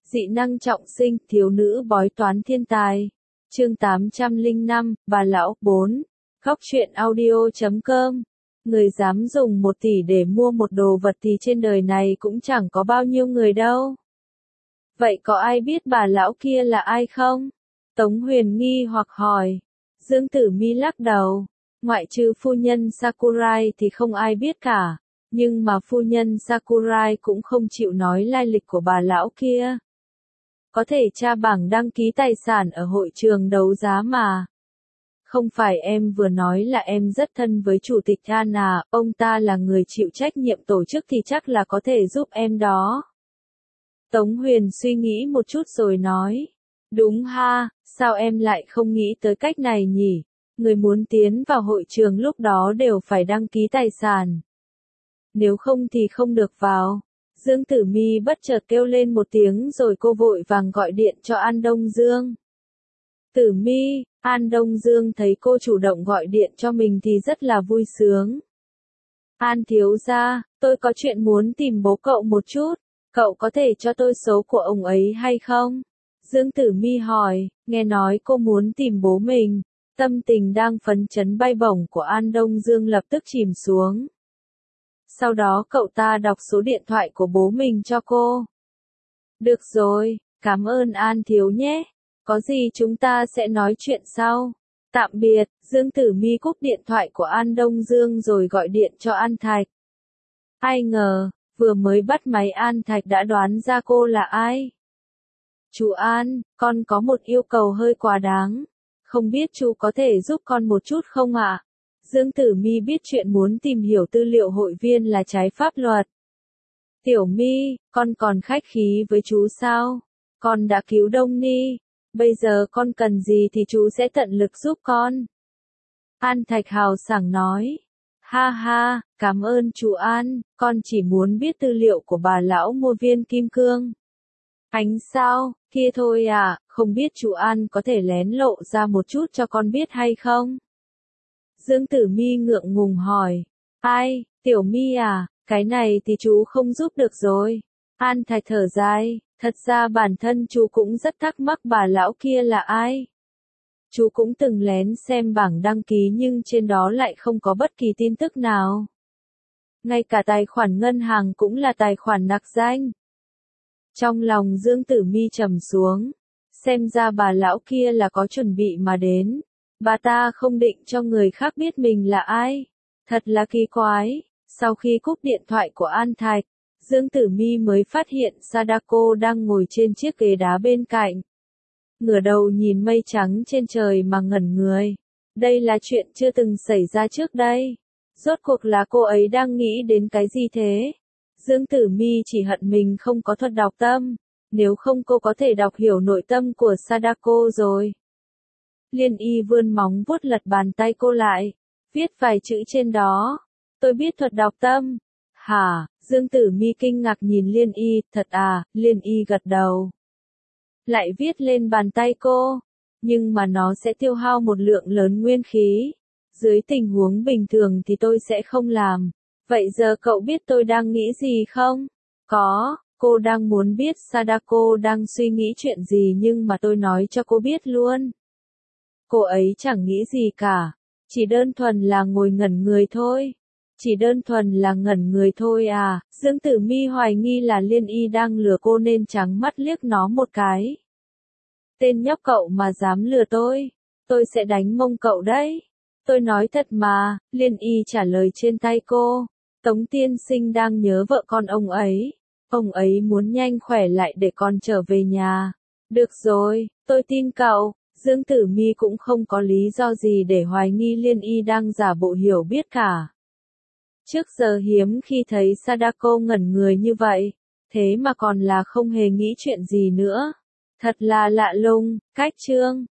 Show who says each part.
Speaker 1: Dị năng trọng sinh, thiếu nữ bói toán thiên tài. Chương 805, bà lão, 4. Góc truyện audio.com. Người dám dùng 1 tỷ để mua một đồ vật thì trên đời này cũng chẳng có bao nhiêu người đâu. Vậy có ai biết bà lão kia là ai không? Tống Huyền nghi hoặc hỏi. Dương Tử Mi lắc đầu. Ngoại trừ phu nhân Sakurai thì không ai biết cả. Nhưng mà phu nhân Sakurai cũng không chịu nói lai lịch của bà lão kia. Có thể tra bảng đăng ký tài sản ở hội trường đấu giá mà. Không phải em vừa nói là em rất thân với chủ tịch An à, ông ta là người chịu trách nhiệm tổ chức thì chắc là có thể giúp em đó. Tống Huyền suy nghĩ một chút rồi nói. Đúng ha, sao em lại không nghĩ tới cách này nhỉ? Người muốn tiến vào hội trường lúc đó đều phải đăng ký tài sản. Nếu không thì không được vào. Dương Tử Mi bất chợt kêu lên một tiếng rồi cô vội vàng gọi điện cho An Đông Dương. Tử Mi, An Đông Dương thấy cô chủ động gọi điện cho mình thì rất là vui sướng. An thiếu gia, tôi có chuyện muốn tìm bố cậu một chút, cậu có thể cho tôi số của ông ấy hay không? Dương Tử Mi hỏi, nghe nói cô muốn tìm bố mình, tâm tình đang phấn chấn bay bổng của An Đông Dương lập tức chìm xuống. Sau đó cậu ta đọc số điện thoại của bố mình cho cô. Được rồi, cảm ơn An thiếu nhé. Có gì chúng ta sẽ nói chuyện sau. Tạm biệt, Dương Tử Mi cúp điện thoại của An Đông Dương rồi gọi điện cho An Thạch. Ai ngờ, vừa mới bắt máy An Thạch đã đoán ra cô là ai. Chú An, con có một yêu cầu hơi quá đáng. Không biết chú có thể giúp con một chút không ạ? Dương Tử Mi biết chuyện muốn tìm hiểu tư liệu hội viên là trái pháp luật. Tiểu Mi, con còn khách khí với chú sao? Con đã cứu Đông Ni. Bây giờ con cần gì thì chú sẽ tận lực giúp con. An Thạch hào sảng nói. Ha ha, cảm ơn chú An, con chỉ muốn biết tư liệu của bà lão mua viên kim cương. Ánh sao, kia thôi à, không biết chú An có thể lén lộ ra một chút cho con biết hay không? Dương Tử Mi ngượng ngùng hỏi. Ai, Tiểu Mi à, cái này thì chú không giúp được rồi. An Thạch thở dài, thật ra bản thân chú cũng rất thắc mắc bà lão kia là ai. Chú cũng từng lén xem bảng đăng ký nhưng trên đó lại không có bất kỳ tin tức nào. Ngay cả tài khoản ngân hàng cũng là tài khoản nặc danh. Trong lòng Dương Tử Mi trầm xuống, xem ra bà lão kia là có chuẩn bị mà đến. Bà ta không định cho người khác biết mình là ai. Thật là kỳ quái. Sau khi cúp điện thoại của An Thạch, Dương Tử Mi mới phát hiện Sadako đang ngồi trên chiếc ghế đá bên cạnh. Ngửa đầu nhìn mây trắng trên trời mà ngẩn người. Đây là chuyện chưa từng xảy ra trước đây. Rốt cuộc là cô ấy đang nghĩ đến cái gì thế? Dương Tử Mi chỉ hận mình không có thuật đọc tâm. Nếu không cô có thể đọc hiểu nội tâm của Sadako rồi. Liên Y vươn móng vuốt lật bàn tay cô lại, viết vài chữ trên đó. Tôi biết thuật đọc tâm. Hả? Dương Tử Mi kinh ngạc nhìn Liên Y, thật à? Liên Y gật đầu. Lại viết lên bàn tay cô. Nhưng mà nó sẽ tiêu hao một lượng lớn nguyên khí. Dưới tình huống bình thường thì tôi sẽ không làm. Vậy giờ cậu biết tôi đang nghĩ gì không? Có, cô đang muốn biết Sadako đang suy nghĩ chuyện gì nhưng mà tôi nói cho cô biết luôn. Cô ấy chẳng nghĩ gì cả, chỉ đơn thuần là ngồi ngẩn người thôi. Chỉ đơn thuần là ngẩn người thôi à? Dương Tử Mi hoài nghi là Liên Y đang lừa cô nên trắng mắt liếc nó một cái. Tên nhóc cậu mà dám lừa tôi sẽ đánh mông cậu đấy. Tôi nói thật mà, Liên Y trả lời trên tay cô. Tống tiên sinh đang nhớ vợ con ông ấy muốn nhanh khỏe lại để con trở về nhà. Được rồi, tôi tin cậu. Dương Tử Mi cũng không có lý do gì để hoài nghi Liên Y đang giả bộ hiểu biết cả. Trước giờ hiếm khi thấy Sadako ngẩn người như vậy, thế mà còn là không hề nghĩ chuyện gì nữa. Thật là lạ lùng, cách chương.